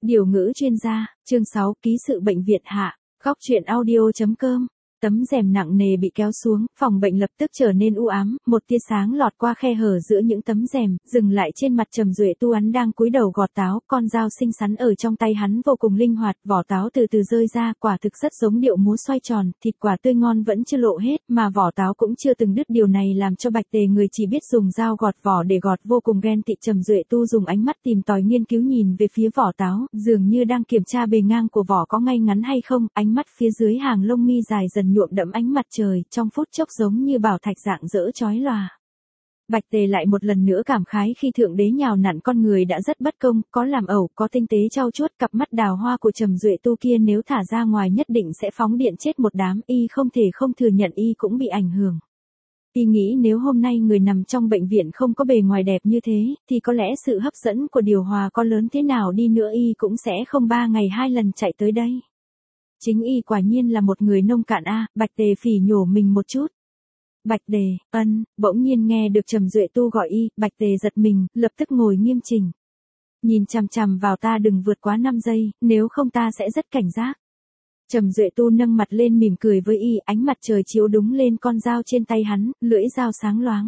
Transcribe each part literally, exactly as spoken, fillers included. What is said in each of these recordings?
Điều ngữ chuyên gia, chương sáu, ký sự bệnh viện hạ, góc truyện audio chấm com. Tấm rèm nặng nề bị kéo xuống, phòng bệnh lập tức trở nên u ám, một tia sáng lọt qua khe hở giữa những tấm rèm, dừng lại trên mặt Trầm Duệ Tu. Hắn đang cúi đầu gọt táo, con dao xinh xắn ở trong tay hắn vô cùng linh hoạt, vỏ táo từ từ rơi ra, quả thực rất giống điệu múa xoay tròn, thịt quả tươi ngon vẫn chưa lộ hết, mà vỏ táo cũng chưa từng đứt. Điều này làm cho Bạch Tề, người chỉ biết dùng dao gọt vỏ để gọt, vô cùng ghen tị. Trầm Duệ Tu dùng ánh mắt tìm tòi nghiên cứu nhìn về phía vỏ táo, dường như đang kiểm tra bề ngang của vỏ có ngay ngắn hay không, ánh mắt phía dưới hàng lông mi dài dần nhuộm đẫm ánh mặt trời, trong phút chốc giống như bảo thạch rạng rỡ chói lòa. Bạch Tề lại một lần nữa cảm khái khi thượng đế nhào nặn con người đã rất bất công, có làm ẩu, có tinh tế trau chuốt. Cặp mắt đào hoa của Trầm Duệ Tu kia nếu thả ra ngoài nhất định sẽ phóng điện chết một đám, y không thể không thừa nhận y cũng bị ảnh hưởng. Y nghĩ nếu hôm nay người nằm trong bệnh viện không có bề ngoài đẹp như thế, thì có lẽ sự hấp dẫn của điều hòa có lớn thế nào đi nữa y cũng sẽ không ba ngày hai lần chạy tới đây. Chính y quả nhiên là một người nông cạn a. Bạch Tề phỉ nhổ mình một chút. Bạch Tề, ân, bỗng nhiên nghe được Trầm Duệ Tu gọi y, Bạch Tề giật mình, lập tức ngồi nghiêm chỉnh. Nhìn chằm chằm vào ta đừng vượt quá năm giây, nếu không ta sẽ rất cảnh giác. Trầm Duệ Tu nâng mặt lên mỉm cười với y, ánh mặt trời chiếu đúng lên con dao trên tay hắn, lưỡi dao sáng loáng.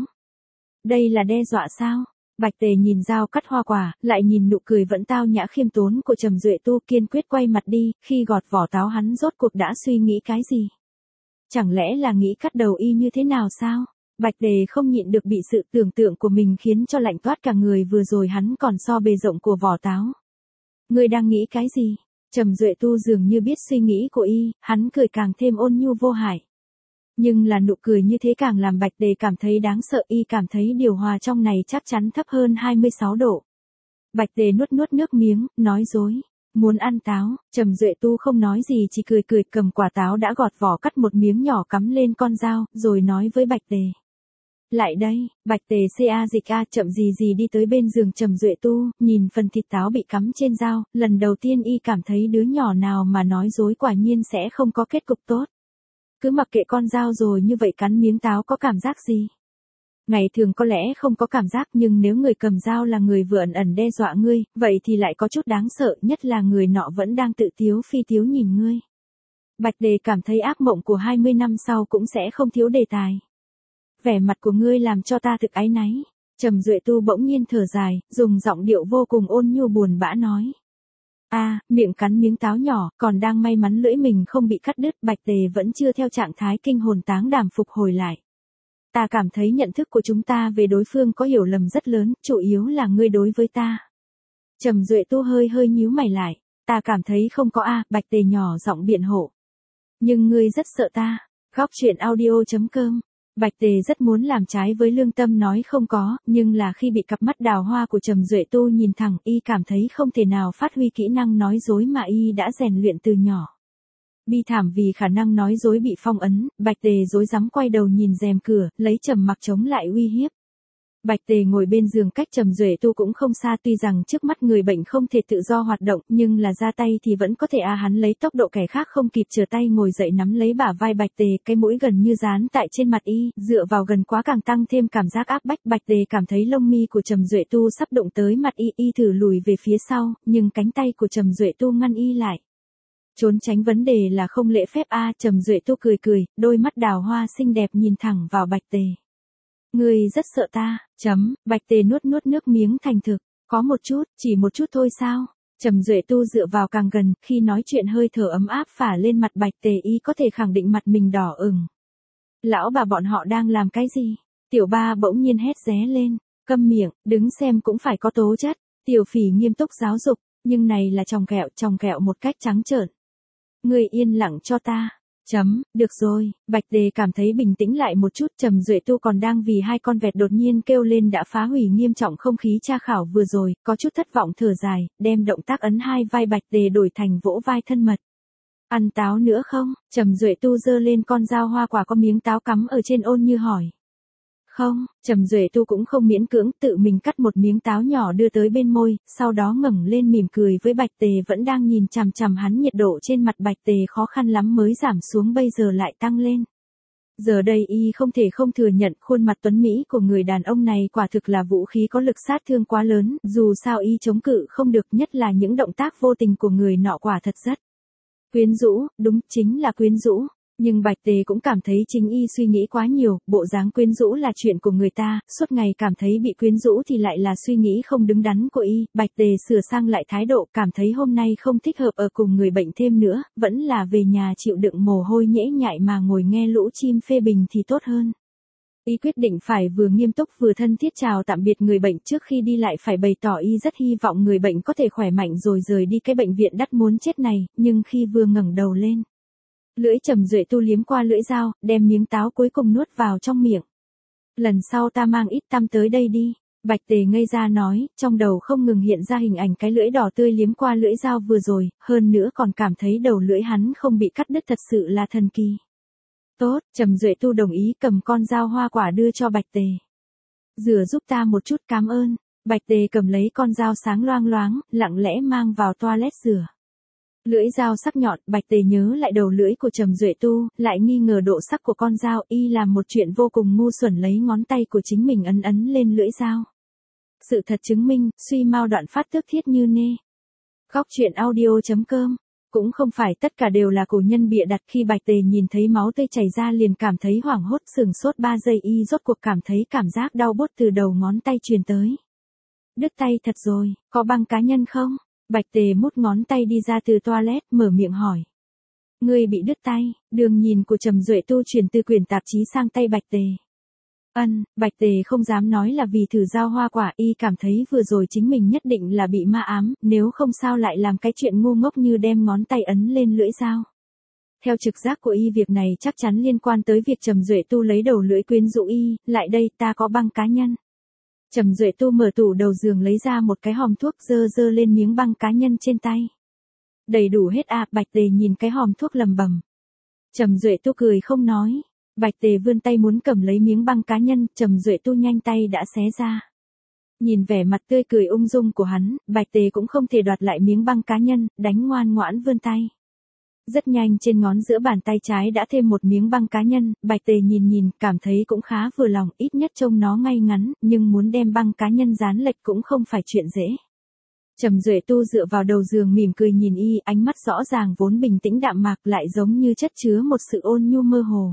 Đây là đe dọa sao? Bạch Tề nhìn dao cắt hoa quả, lại nhìn nụ cười vẫn tao nhã khiêm tốn của Trầm Duệ Tu, kiên quyết quay mặt đi. Khi gọt vỏ táo hắn rốt cuộc đã suy nghĩ cái gì? Chẳng lẽ là nghĩ cắt đầu y như thế nào sao? Bạch Tề không nhịn được bị sự tưởng tượng của mình khiến cho lạnh toát cả người. Vừa rồi hắn còn so bề rộng của vỏ táo. Ngươi đang nghĩ cái gì? Trầm Duệ Tu dường như biết suy nghĩ của y, hắn cười càng thêm ôn nhu vô hại. Nhưng là nụ cười như thế càng làm Bạch Tề cảm thấy đáng sợ, y cảm thấy điều hòa trong này chắc chắn thấp hơn hai mươi sáu độ. Bạch Tề nuốt nuốt nước miếng, nói dối, muốn ăn táo. Trầm Duệ Tu không nói gì, chỉ cười cười cầm quả táo đã gọt vỏ cắt một miếng nhỏ cắm lên con dao, rồi nói với Bạch Tề. Lại đây. Bạch Tề ca dịch a chậm gì gì đi tới bên giường Trầm Duệ Tu, nhìn phần thịt táo bị cắm trên dao, lần đầu tiên y cảm thấy đứa nhỏ nào mà nói dối quả nhiên sẽ không có kết cục tốt. Cứ mặc kệ con dao rồi như vậy cắn miếng táo có cảm giác gì? Ngày thường có lẽ không có cảm giác, nhưng nếu người cầm dao là người vừa ẩn ẩn đe dọa ngươi, vậy thì lại có chút đáng sợ, nhất là người nọ vẫn đang tự tiếu phi tiếu nhìn ngươi. Bạch Tề cảm thấy ác mộng của hai mươi năm sau cũng sẽ không thiếu đề tài. Vẻ mặt của ngươi làm cho ta thực áy náy. Trầm Duệ Tu bỗng nhiên thở dài, dùng giọng điệu vô cùng ôn nhu buồn bã nói. A, à, miệng cắn miếng táo nhỏ, còn đang may mắn lưỡi mình không bị cắt đứt. Bạch Tề vẫn chưa theo trạng thái kinh hồn táng đảm phục hồi lại. Ta cảm thấy nhận thức của chúng ta về đối phương có hiểu lầm rất lớn, chủ yếu là ngươi đối với ta. Trầm Duệ Tu hơi hơi nhíu mày lại. Ta cảm thấy không có a. À, Bạch Tề nhỏ giọng biện hộ. Nhưng ngươi rất sợ ta. Góc truyện audio chấm com. Bạch Tề rất muốn làm trái với lương tâm nói không có, nhưng là khi bị cặp mắt đào hoa của Trầm Duệ Tu nhìn thẳng, y cảm thấy không thể nào phát huy kỹ năng nói dối mà y đã rèn luyện từ nhỏ. Bi thảm vì khả năng nói dối bị phong ấn, Bạch Tề rối rắm quay đầu nhìn rèm cửa, lấy trầm mặc chống lại uy hiếp. Bạch Tề ngồi bên giường cách Trầm Duệ Tu cũng không xa, tuy rằng trước mắt người bệnh không thể tự do hoạt động, nhưng là ra tay thì vẫn có thể a. À, hắn lấy tốc độ kẻ khác không kịp trở tay ngồi dậy nắm lấy bả vai Bạch Tề, cái mũi gần như dán tại trên mặt y, dựa vào gần quá càng tăng thêm cảm giác áp bách. Bạch Tề cảm thấy lông mi của Trầm Duệ Tu sắp đụng tới mặt y, y thử lùi về phía sau, nhưng cánh tay của Trầm Duệ Tu ngăn y lại. Trốn tránh vấn đề là không lễ phép a. À, Trầm Duệ Tu cười cười, đôi mắt đào hoa xinh đẹp nhìn thẳng vào Bạch Tề. Ngươi rất sợ ta, chấm, Bạch Tề nuốt nuốt nước miếng thành thực, có một chút, chỉ một chút thôi sao? Trầm Duệ Tu dựa vào càng gần, khi nói chuyện hơi thở ấm áp phả lên mặt Bạch Tề, y có thể khẳng định mặt mình đỏ ửng. Lão bà bọn họ đang làm cái gì? Tiểu Ba bỗng nhiên hét ré lên, câm miệng, đứng xem cũng phải có tố chất. Tiểu Phỉ nghiêm túc giáo dục, nhưng này là chòng kẹo, chòng kẹo một cách trắng trợn. Ngươi yên lặng cho ta. Chấm, được rồi. Bạch Tề cảm thấy bình tĩnh lại một chút. Trầm Duệ Tu còn đang vì hai con vẹt đột nhiên kêu lên đã phá hủy nghiêm trọng không khí tra khảo vừa rồi, có chút thất vọng thở dài, đem động tác ấn hai vai Bạch Tề đổi thành vỗ vai thân mật. Ăn táo nữa không? Trầm Duệ Tu giơ lên con dao hoa quả có miếng táo cắm ở trên ôn như hỏi. Không, Trầm Duệ Tu cũng không miễn cưỡng, tự mình cắt một miếng táo nhỏ đưa tới bên môi, sau đó ngẩng lên mỉm cười với Bạch Tề vẫn đang nhìn chằm chằm hắn. Nhiệt độ trên mặt Bạch Tề khó khăn lắm mới giảm xuống bây giờ lại tăng lên. Giờ đây y không thể không thừa nhận khuôn mặt tuấn Mỹ của người đàn ông này quả thực là vũ khí có lực sát thương quá lớn, dù sao y chống cự không được, nhất là những động tác vô tình của người nọ quả thật rất quyến rũ, đúng chính là quyến rũ. Nhưng Bạch Tề cũng cảm thấy chính y suy nghĩ quá nhiều, bộ dáng quyến rũ là chuyện của người ta, suốt ngày cảm thấy bị quyến rũ thì lại là suy nghĩ không đứng đắn của y. Bạch Tề sửa sang lại thái độ, cảm thấy hôm nay không thích hợp ở cùng người bệnh thêm nữa, vẫn là về nhà chịu đựng mồ hôi nhễ nhại mà ngồi nghe lũ chim phê bình thì tốt hơn. Y quyết định phải vừa nghiêm túc vừa thân thiết chào tạm biệt người bệnh, trước khi đi lại phải bày tỏ y rất hy vọng người bệnh có thể khỏe mạnh rồi rời đi cái bệnh viện đắt muốn chết này, nhưng khi vừa ngẩng đầu lên, lưỡi Trầm Duệ Tu liếm qua lưỡi dao, đem miếng táo cuối cùng nuốt vào trong miệng. Lần sau ta mang ít tăm tới đây đi. Bạch Tề ngây ra nói, trong đầu không ngừng hiện ra hình ảnh cái lưỡi đỏ tươi liếm qua lưỡi dao vừa rồi, hơn nữa còn cảm thấy đầu lưỡi hắn không bị cắt đứt thật sự là thần kỳ. Tốt, Trầm Duệ Tu đồng ý cầm con dao hoa quả đưa cho Bạch Tề. Rửa giúp ta một chút, cảm ơn. Bạch Tề cầm lấy con dao sáng loang loáng, lặng lẽ mang vào toilet rửa. Lưỡi dao sắc nhọn, Bạch Tề nhớ lại đầu lưỡi của Trầm Duệ Tu, lại nghi ngờ độ sắc của con dao, y làm một chuyện vô cùng ngu xuẩn lấy ngón tay của chính mình ấn ấn lên lưỡi dao. Sự thật chứng minh, suy mau đoạn phát tước thiết như nê. Góc truyện audio chấm com. Cũng không phải tất cả đều là cổ nhân bịa đặt, khi Bạch Tề nhìn thấy máu tươi chảy ra liền cảm thấy hoảng hốt, sửng sốt ba giây y rốt cuộc cảm thấy cảm giác đau buốt từ đầu ngón tay truyền tới. Đứt tay thật rồi, có băng cá nhân không? Bạch Tề mút ngón tay đi ra từ toilet, mở miệng hỏi. Ngươi bị đứt tay, đường nhìn của Trầm Duệ Tu chuyển từ quyển tạp chí sang tay Bạch Tề. Ân, Bạch Tề không dám nói là vì thử dao hoa quả, y cảm thấy vừa rồi chính mình nhất định là bị ma ám, nếu không sao lại làm cái chuyện ngu ngốc như đem ngón tay ấn lên lưỡi dao. Theo trực giác của y việc này chắc chắn liên quan tới việc Trầm Duệ Tu lấy đầu lưỡi quyến rũ y, lại đây ta có băng cá nhân. Trầm Duệ Tu mở tủ đầu giường lấy ra một cái hòm thuốc, dơ dơ lên miếng băng cá nhân trên tay. Đầy đủ hết à? Bạch Tề nhìn cái hòm thuốc lầm bầm. Trầm Duệ Tu cười không nói. Bạch Tề vươn tay muốn cầm lấy miếng băng cá nhân, Trầm Duệ Tu nhanh tay đã xé ra. Nhìn vẻ mặt tươi cười ung dung của hắn, Bạch Tề cũng không thể đoạt lại miếng băng cá nhân, đánh ngoan ngoãn vươn tay. Rất nhanh trên ngón giữa bàn tay trái đã thêm một miếng băng cá nhân, Bạch Tề nhìn nhìn, cảm thấy cũng khá vừa lòng, ít nhất trông nó ngay ngắn, nhưng muốn đem băng cá nhân dán lệch cũng không phải chuyện dễ. Trầm Duệ Tu dựa vào đầu giường mỉm cười nhìn y, ánh mắt rõ ràng vốn bình tĩnh đạm mạc lại giống như chất chứa một sự ôn nhu mơ hồ.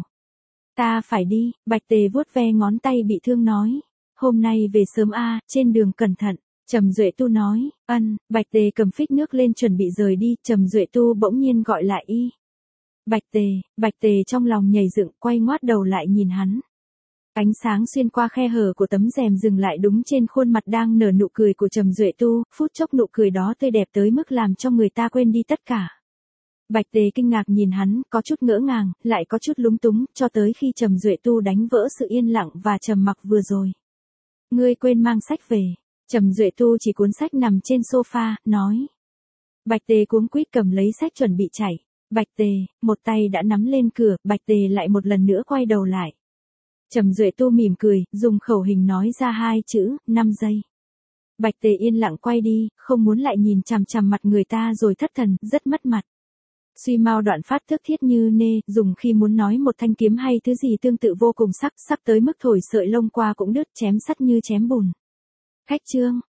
Ta phải đi, Bạch Tề vuốt ve ngón tay bị thương nói. Hôm nay về sớm a, trên đường cẩn thận. Trầm Duệ Tu nói, ân. Bạch Tề cầm phích nước lên chuẩn bị rời đi, Trầm Duệ Tu bỗng nhiên gọi lại y. Bạch Tề, Bạch Tề trong lòng nhảy dựng, quay ngoát đầu lại nhìn hắn. Ánh sáng xuyên qua khe hở của tấm rèm dừng lại đúng trên khuôn mặt đang nở nụ cười của Trầm Duệ Tu, phút chốc nụ cười đó tươi đẹp tới mức làm cho người ta quên đi tất cả. Bạch Tề kinh ngạc nhìn hắn, có chút ngỡ ngàng, lại có chút lúng túng, cho tới khi Trầm Duệ Tu đánh vỡ sự yên lặng và trầm mặc vừa rồi. Ngươi quên mang sách về. Trầm Duệ Tu chỉ cuốn sách nằm trên sofa, nói. Bạch Tề cuống quýt cầm lấy sách chuẩn bị chạy. Bạch Tề, một tay đã nắm lên cửa, Bạch Tề lại một lần nữa quay đầu lại. Trầm Duệ Tu mỉm cười, dùng khẩu hình nói ra hai chữ, năm giây. Bạch Tề yên lặng quay đi, không muốn lại nhìn chằm chằm mặt người ta rồi thất thần, rất mất mặt. Suy mau đoạn phát thước thiết như nê, dùng khi muốn nói một thanh kiếm hay thứ gì tương tự vô cùng sắc, sắc tới mức thổi sợi lông qua cũng đứt, chém sắt như chém bùn. Khách trương,